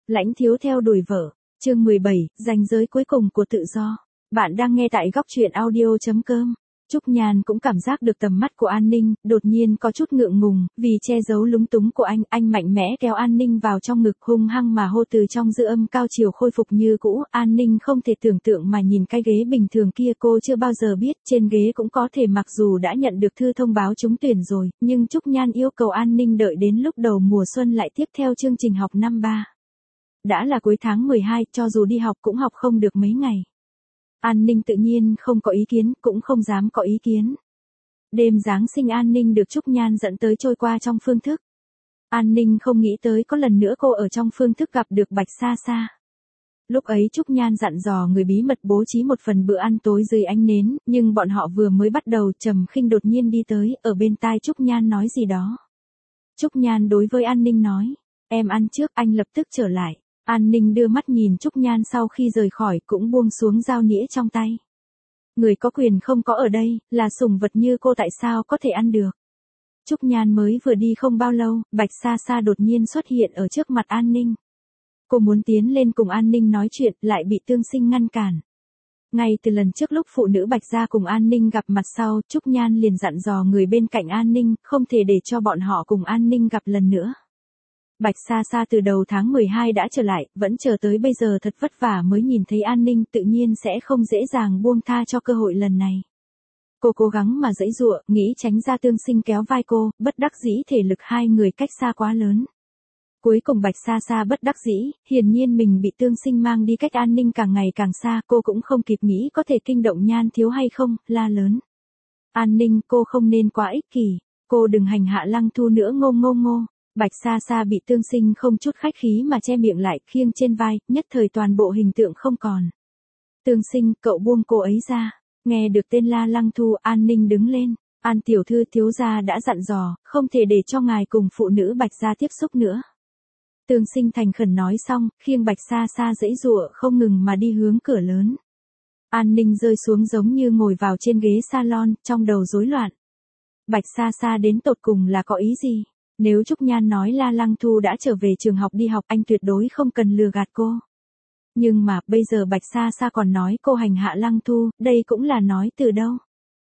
Lãnh thiếu theo đuổi vợ. Chương 17, ranh giới cuối cùng của tự do. Bạn đang nghe tại góc truyện audio.com. Trúc Nhan cũng cảm giác được tầm mắt của An Ninh, đột nhiên có chút ngượng ngùng, vì che giấu lúng túng của anh mạnh mẽ kéo An Ninh vào trong ngực hung hăng mà hô từ trong dư âm cao chiều khôi phục như cũ. An Ninh không thể tưởng tượng mà nhìn cái ghế bình thường kia, cô chưa bao giờ biết trên ghế cũng có thể, mặc dù đã nhận được thư thông báo trúng tuyển rồi, nhưng Trúc Nhan yêu cầu An Ninh đợi đến lúc đầu mùa xuân lại tiếp theo chương trình học năm 3. Đã là cuối tháng 12, cho dù đi học cũng học không được mấy ngày. An Ninh tự nhiên không có ý kiến, cũng không dám có ý kiến. Đêm Giáng sinh An Ninh được Trúc Nhan dẫn tới trôi qua trong phương thức. An Ninh không nghĩ tới có lần nữa cô ở trong phương thức gặp được Bạch Sa Sa. Lúc ấy Trúc Nhan dặn dò người bí mật bố trí một phần bữa ăn tối dưới ánh nến, nhưng bọn họ vừa mới bắt đầu, Trầm Khinh đột nhiên đi tới, ở bên tai Trúc Nhan nói gì đó. Trúc Nhan đối với An Ninh nói, em ăn trước, anh lập tức trở lại. An Ninh đưa mắt nhìn Trúc Nhan sau khi rời khỏi, cũng buông xuống dao nĩa trong tay. Người có quyền không có ở đây, là sủng vật như cô tại sao có thể ăn được. Trúc Nhan mới vừa đi không bao lâu, Bạch Sa Sa đột nhiên xuất hiện ở trước mặt An Ninh. Cô muốn tiến lên cùng An Ninh nói chuyện, lại bị Tương Sinh ngăn cản. Ngay từ lần trước lúc phụ nữ Bạch Gia cùng An Ninh gặp mặt sau, Trúc Nhan liền dặn dò người bên cạnh An Ninh, không thể để cho bọn họ cùng An Ninh gặp lần nữa. Bạch Sa Sa từ đầu tháng 12 đã trở lại, vẫn chờ tới bây giờ thật vất vả mới nhìn thấy An Ninh, tự nhiên sẽ không dễ dàng buông tha cho cơ hội lần này. Cô cố gắng mà giãy giụa, nghĩ tránh ra Tương Sinh kéo vai cô, bất đắc dĩ thể lực hai người cách xa quá lớn. Cuối cùng Bạch Sa Sa bất đắc dĩ, hiển nhiên mình bị Tương Sinh mang đi cách An Ninh càng ngày càng xa, cô cũng không kịp nghĩ có thể kinh động Nhan thiếu hay không, la lớn. An Ninh, cô không nên quá ích kỷ, cô đừng hành hạ Lăng Thu nữa, ngô. Bạch Sa Sa bị Tương Sinh không chút khách khí mà che miệng lại, khiêng trên vai, nhất thời toàn bộ hình tượng không còn. Tương Sinh, cậu buông cô ấy ra. Nghe được tên la Lăng Thu, An Ninh đứng lên. An tiểu thư, thiếu gia đã dặn dò, không thể để cho ngài cùng phụ nữ Bạch Gia tiếp xúc nữa. Tương Sinh thành khẩn nói xong, khiêng Bạch Sa Sa giãy giụa không ngừng mà đi hướng cửa lớn. An Ninh rơi xuống giống như ngồi vào trên ghế salon, trong đầu rối loạn. Bạch Sa Sa đến tột cùng là có ý gì? Nếu Trúc Nhan nói La Lăng Thu đã trở về trường học đi học, anh tuyệt đối không cần lừa gạt cô. Nhưng mà, bây giờ Bạch Sa Sa còn nói cô hành hạ Lăng Thu, đây cũng là nói từ đâu?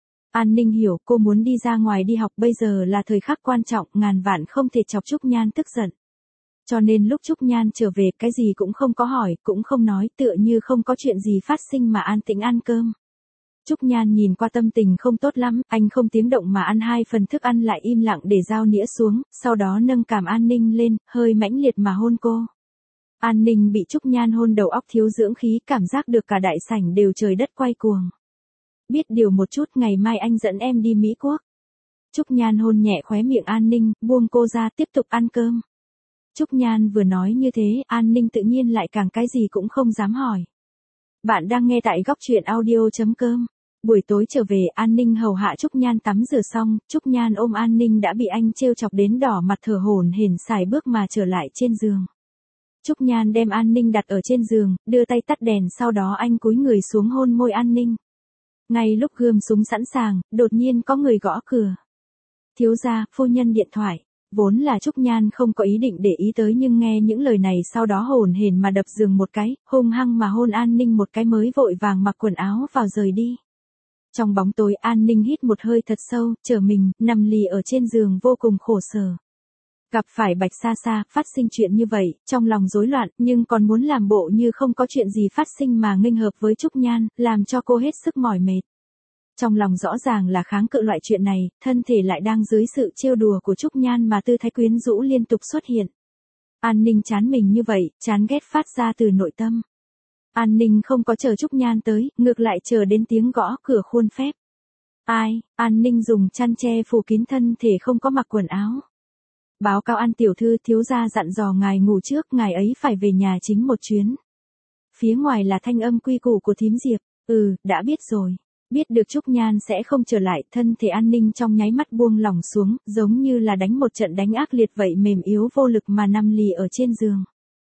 An Ninh hiểu, cô muốn đi ra ngoài đi học, bây giờ là thời khắc quan trọng, ngàn vạn không thể chọc Trúc Nhan tức giận. Cho nên lúc Trúc Nhan trở về, cái gì cũng không có hỏi, cũng không nói, tựa như không có chuyện gì phát sinh mà an tĩnh ăn cơm. Trúc Nhan nhìn qua tâm tình không tốt lắm, anh không tiếng động mà ăn 2 phần thức ăn, lại im lặng để dao nĩa xuống, sau đó nâng cằm An Ninh lên, hơi mãnh liệt mà hôn cô. An Ninh bị Trúc Nhan hôn đầu óc thiếu dưỡng khí, cảm giác được cả đại sảnh đều trời đất quay cuồng. Biết điều một chút, ngày mai anh dẫn em đi Mỹ Quốc. Trúc Nhan hôn nhẹ khóe miệng An Ninh, buông cô ra, tiếp tục ăn cơm. Trúc Nhan vừa nói như thế, An Ninh tự nhiên lại càng cái gì cũng không dám hỏi. Bạn đang nghe tại góc truyện audio.com. Buổi tối trở về, An Ninh hầu hạ Trúc Nhan tắm rửa xong, Trúc Nhan ôm An Ninh đã bị anh trêu chọc đến đỏ mặt thở hổn hển, sải bước mà trở lại trên giường. Trúc Nhan đem An Ninh đặt ở trên giường, đưa tay tắt đèn, sau đó anh cúi người xuống hôn môi An Ninh. Ngay lúc gươm súng sẵn sàng, đột nhiên có người gõ cửa. Thiếu gia, phu nhân điện thoại. Vốn là Trúc Nhan không có ý định để ý tới, nhưng nghe những lời này sau đó hổn hển mà đập giường một cái, hung hăng mà hôn An Ninh một cái mới vội vàng mặc quần áo vào rời đi. Trong bóng tối, An Ninh hít một hơi thật sâu, trở mình, nằm lì ở trên giường vô cùng khổ sở. Gặp phải Bạch Sa Sa, phát sinh chuyện như vậy, trong lòng rối loạn, nhưng còn muốn làm bộ như không có chuyện gì phát sinh mà nghênh hợp với Trúc Nhan, làm cho cô hết sức mỏi mệt. Trong lòng rõ ràng là kháng cự loại chuyện này, thân thể lại đang dưới sự trêu đùa của Trúc Nhan mà tư thái quyến rũ liên tục xuất hiện. An Ninh chán mình như vậy, chán ghét phát ra từ nội tâm. An Ninh không có chờ Trúc Nhan tới, ngược lại chờ đến tiếng gõ cửa khuôn phép. Ai? An Ninh dùng chăn che phủ kín thân thể, không có mặc quần áo. Báo cáo An tiểu thư, thiếu gia dặn dò ngài ngủ trước, ngài ấy phải về nhà chính một chuyến. Phía ngoài là thanh âm quy củ của thím Diệp. Đã biết rồi. Biết được Trúc Nhan sẽ không trở lại, thân thể An Ninh trong nháy mắt buông lỏng xuống, giống như là đánh một trận đánh ác liệt vậy, mềm yếu vô lực mà nằm lì ở trên giường.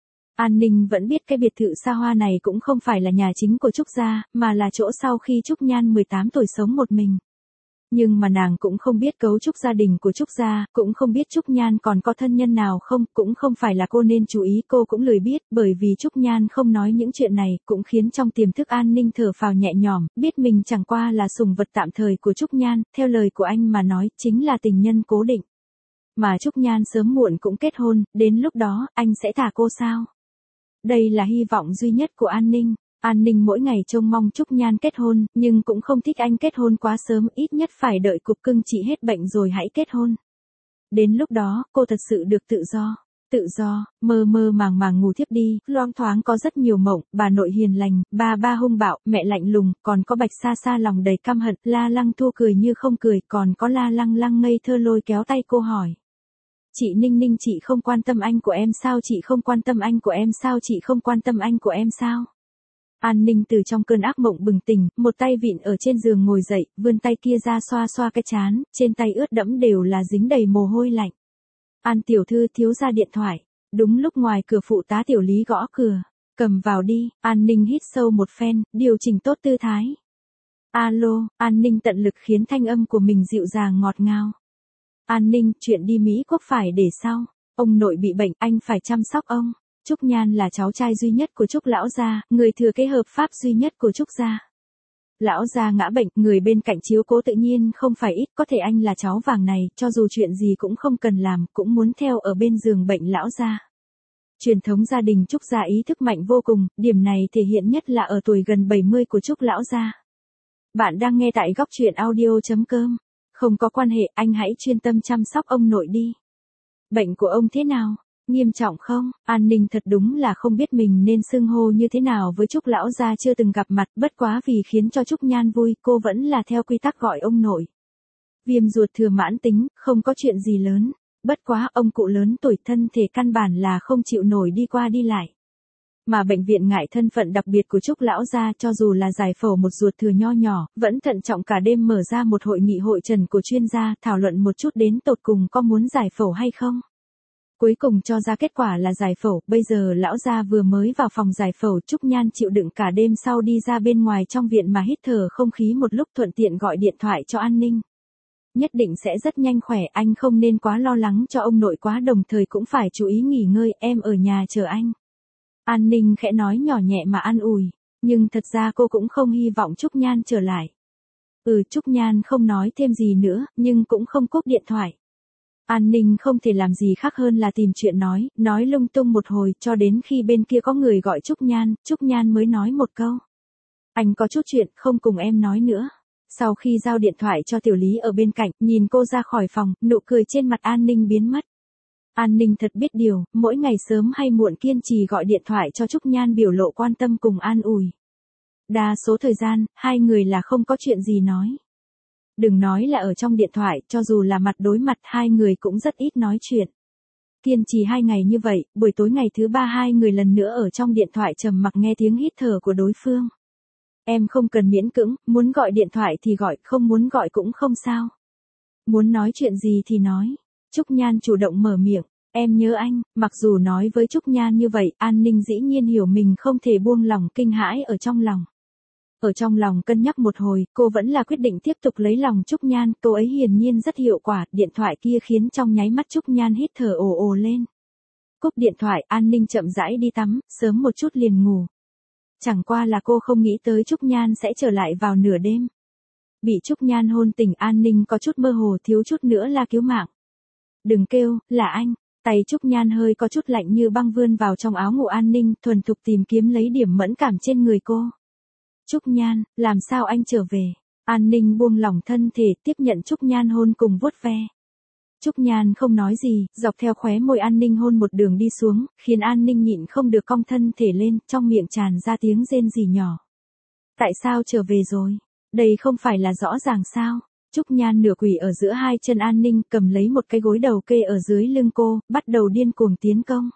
An Ninh vẫn biết cái biệt thự xa hoa này cũng không phải là nhà chính của Trúc gia, mà là chỗ sau khi Trúc Nhan 18 tuổi sống một mình. Nhưng mà nàng cũng không biết cấu trúc gia đình của Trúc gia, cũng không biết Trúc Nhan còn có thân nhân nào không, cũng không phải là cô nên chú ý, cô cũng lười biết, bởi vì Trúc Nhan không nói những chuyện này, cũng khiến trong tiềm thức An Ninh thở phào nhẹ nhõm, biết mình chẳng qua là sủng vật tạm thời của Trúc Nhan, theo lời của anh mà nói, chính là tình nhân cố định. Mà Trúc Nhan sớm muộn cũng kết hôn, đến lúc đó, anh sẽ thả cô sao? Đây là hy vọng duy nhất của An Ninh. An Ninh mỗi ngày trông mong Trúc Nhan kết hôn, nhưng cũng không thích anh kết hôn quá sớm, ít nhất phải đợi cục cưng chị hết bệnh rồi hãy kết hôn. Đến lúc đó, cô thật sự được tự do. Tự do, mơ mơ màng màng ngủ thiếp đi, loang thoáng có rất nhiều mộng, bà nội hiền lành, ba hung bạo, mẹ lạnh lùng, còn có Bạch Sa Sa lòng đầy căm hận, La Lăng Thu cười như không cười, còn có La Lăng Lăng ngây thơ lôi kéo tay cô hỏi. Chị Ninh Ninh, chị không quan tâm anh của em sao, chị không quan tâm anh của em sao, chị không quan tâm anh của em sao? An Ninh từ trong cơn ác mộng bừng tỉnh, một tay vịn ở trên giường ngồi dậy, vươn tay kia ra xoa xoa cái trán, trên tay ướt đẫm đều là dính đầy mồ hôi lạnh. An tiểu thư, thiếu gia điện thoại. Đúng lúc ngoài cửa phụ tá tiểu lý gõ cửa. Cầm vào đi. An Ninh hít sâu một phen, điều chỉnh tốt tư thái. Alo, An Ninh tận lực khiến thanh âm của mình dịu dàng ngọt ngào. An Ninh, chuyện đi Mỹ Quốc phải để sau. Ông nội bị bệnh, anh phải chăm sóc ông. Trúc Nhan là cháu trai duy nhất của Trúc lão gia, người thừa kế hợp pháp duy nhất của Trúc gia. Lão gia ngã bệnh, người bên cạnh chiếu cố tự nhiên không phải ít, có thể anh là cháu vàng này, cho dù chuyện gì cũng không cần làm, cũng muốn theo ở bên giường bệnh lão gia. Truyền thống gia đình Trúc gia ý thức mạnh vô cùng, điểm này thể hiện nhất là ở tuổi gần 70 của Trúc lão gia. Bạn đang nghe tại góc truyện audio.com. Không có quan hệ, anh hãy chuyên tâm chăm sóc ông nội đi. Bệnh của ông thế nào? Nghiêm trọng không? An Ninh thật đúng là không biết mình nên xưng hô như thế nào với Trúc lão gia chưa từng gặp mặt, bất quá vì khiến cho Trúc Nhan vui, cô vẫn là theo quy tắc gọi ông nội. Viêm ruột thừa mãn tính, không có chuyện gì lớn, bất quá ông cụ lớn tuổi thân thể căn bản là không chịu nổi đi qua đi lại. Mà bệnh viện ngại thân phận đặc biệt của Trúc lão gia, cho dù là giải phẫu một ruột thừa nho nhỏ, vẫn thận trọng cả đêm mở ra một hội nghị hội trần của chuyên gia, thảo luận một chút đến tột cùng có muốn giải phẫu hay không. Cuối cùng cho ra kết quả là giải phẫu, bây giờ lão gia vừa mới vào phòng giải phẫu, Trúc Nhan chịu đựng cả đêm sau đi ra bên ngoài trong viện mà hít thở không khí một lúc, thuận tiện gọi điện thoại cho An Ninh. Nhất định sẽ rất nhanh khỏe, anh không nên quá lo lắng cho ông nội quá, đồng thời cũng phải chú ý nghỉ ngơi, em ở nhà chờ anh. An Ninh khẽ nói nhỏ nhẹ mà an ủi, nhưng thật ra cô cũng không hy vọng Trúc Nhan trở lại. Trúc Nhan không nói thêm gì nữa, nhưng cũng không cúp điện thoại. An Ninh không thể làm gì khác hơn là tìm chuyện nói lung tung một hồi, cho đến khi bên kia có người gọi Trúc Nhan mới nói một câu. Anh có chút chuyện, không cùng em nói nữa. Sau khi giao điện thoại cho tiểu lý ở bên cạnh, nhìn cô ra khỏi phòng, nụ cười trên mặt An Ninh biến mất. An Ninh thật biết điều, mỗi ngày sớm hay muộn kiên trì gọi điện thoại cho Trúc Nhan biểu lộ quan tâm cùng an ủi. Đa số thời gian, hai người là không có chuyện gì nói. Đừng nói là ở trong điện thoại, cho dù là mặt đối mặt hai người cũng rất ít nói chuyện. Kiên trì 2 ngày như vậy, buổi tối ngày thứ 3 hai người lần nữa ở trong điện thoại trầm mặc nghe tiếng hít thở của đối phương. Em không cần miễn cưỡng, muốn gọi điện thoại thì gọi, không muốn gọi cũng không sao. Muốn nói chuyện gì thì nói. Trúc Nhan chủ động mở miệng, em nhớ anh, mặc dù nói với Trúc Nhan như vậy, An Ninh dĩ nhiên hiểu mình không thể buông lòng kinh hãi ở trong lòng. Ở trong lòng cân nhắc một hồi, cô vẫn là quyết định tiếp tục lấy lòng Trúc Nhan, cô ấy hiển nhiên rất hiệu quả, điện thoại kia khiến trong nháy mắt Trúc Nhan hít thở ồ ồ lên. Cúp điện thoại, An Ninh chậm rãi đi tắm, sớm một chút liền ngủ. Chẳng qua là cô không nghĩ tới Trúc Nhan sẽ trở lại vào nửa đêm. Bị Trúc Nhan hôn tỉnh, An Ninh có chút mơ hồ, thiếu chút nữa là cứu mạng. Đừng kêu, là anh. Tay Trúc Nhan hơi có chút lạnh như băng vươn vào trong áo ngủ An Ninh, thuần thục tìm kiếm lấy điểm mẫn cảm trên người cô. Trúc Nhan, làm sao anh trở về? An Ninh buông lỏng thân thể, tiếp nhận Trúc Nhan hôn cùng vuốt ve. Trúc Nhan không nói gì, dọc theo khóe môi An Ninh hôn một đường đi xuống, khiến An Ninh nhịn không được cong thân thể lên, trong miệng tràn ra tiếng rên rỉ nhỏ. Tại sao trở về rồi? Đây không phải là rõ ràng sao? Trúc Nhan nửa quỳ ở giữa hai chân An Ninh, cầm lấy một cái gối đầu kê ở dưới lưng cô, bắt đầu điên cuồng tiến công.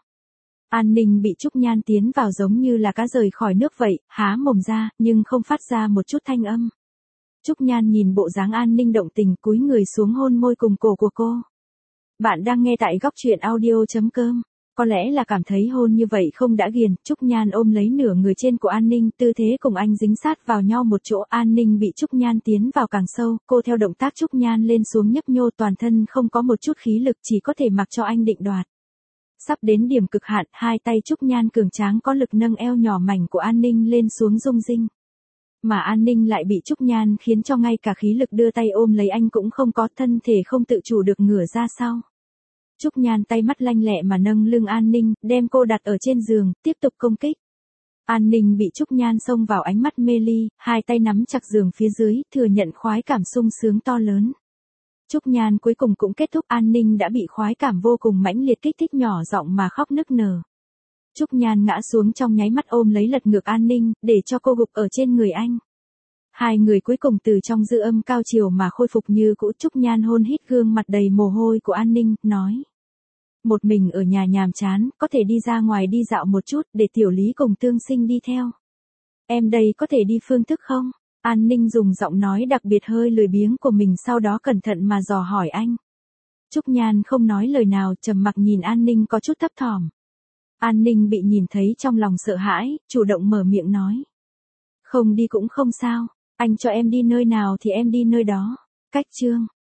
An Ninh bị Trúc Nhan tiến vào giống như là cá rời khỏi nước vậy, há mồm ra, nhưng không phát ra một chút thanh âm. Trúc Nhan nhìn bộ dáng An Ninh động tình, cúi người xuống hôn môi cùng cổ của cô. Bạn đang nghe tại góc truyện audio.com. Có lẽ là cảm thấy hôn như vậy không đã ghiền, Trúc Nhan ôm lấy nửa người trên của An Ninh, tư thế cùng anh dính sát vào nhau một chỗ. An Ninh bị Trúc Nhan tiến vào càng sâu, cô theo động tác Trúc Nhan lên xuống nhấp nhô, toàn thân không có một chút khí lực, chỉ có thể mặc cho anh định đoạt. Sắp đến điểm cực hạn, hai tay Trúc Nhan cường tráng có lực nâng eo nhỏ mảnh của An Ninh lên xuống rung rinh. Mà An Ninh lại bị Trúc Nhan khiến cho ngay cả khí lực đưa tay ôm lấy anh cũng không có, thân thể không tự chủ được ngửa ra sau. Trúc Nhan tay mắt lanh lẹ mà nâng lưng An Ninh, đem cô đặt ở trên giường, tiếp tục công kích. An Ninh bị Trúc Nhan xông vào ánh mắt mê ly, hai tay nắm chặt giường phía dưới, thừa nhận khoái cảm sung sướng to lớn. Trúc Nhan cuối cùng cũng kết thúc, An Ninh đã bị khoái cảm vô cùng mãnh liệt kích thích nhỏ giọng mà khóc nức nở. Trúc Nhan ngã xuống trong nháy mắt ôm lấy lật ngược An Ninh, để cho cô gục ở trên người anh. Hai người cuối cùng từ trong dư âm cao chiều mà khôi phục như cũ. Trúc Nhan hôn hít gương mặt đầy mồ hôi của An Ninh, nói. Một mình ở nhà nhàm chán, có thể đi ra ngoài đi dạo một chút, để Tiểu Lý cùng Tương Sinh đi theo. Em đây có thể đi phương thức không? An Ninh dùng giọng nói đặc biệt hơi lười biếng của mình, sau đó cẩn thận mà dò hỏi anh. Trúc Nhan không nói lời nào, trầm mặc nhìn An Ninh có chút thấp thỏm. An Ninh bị nhìn thấy trong lòng sợ hãi, chủ động mở miệng nói. Không đi cũng không sao, anh cho em đi nơi nào thì em đi nơi đó. Cách chương.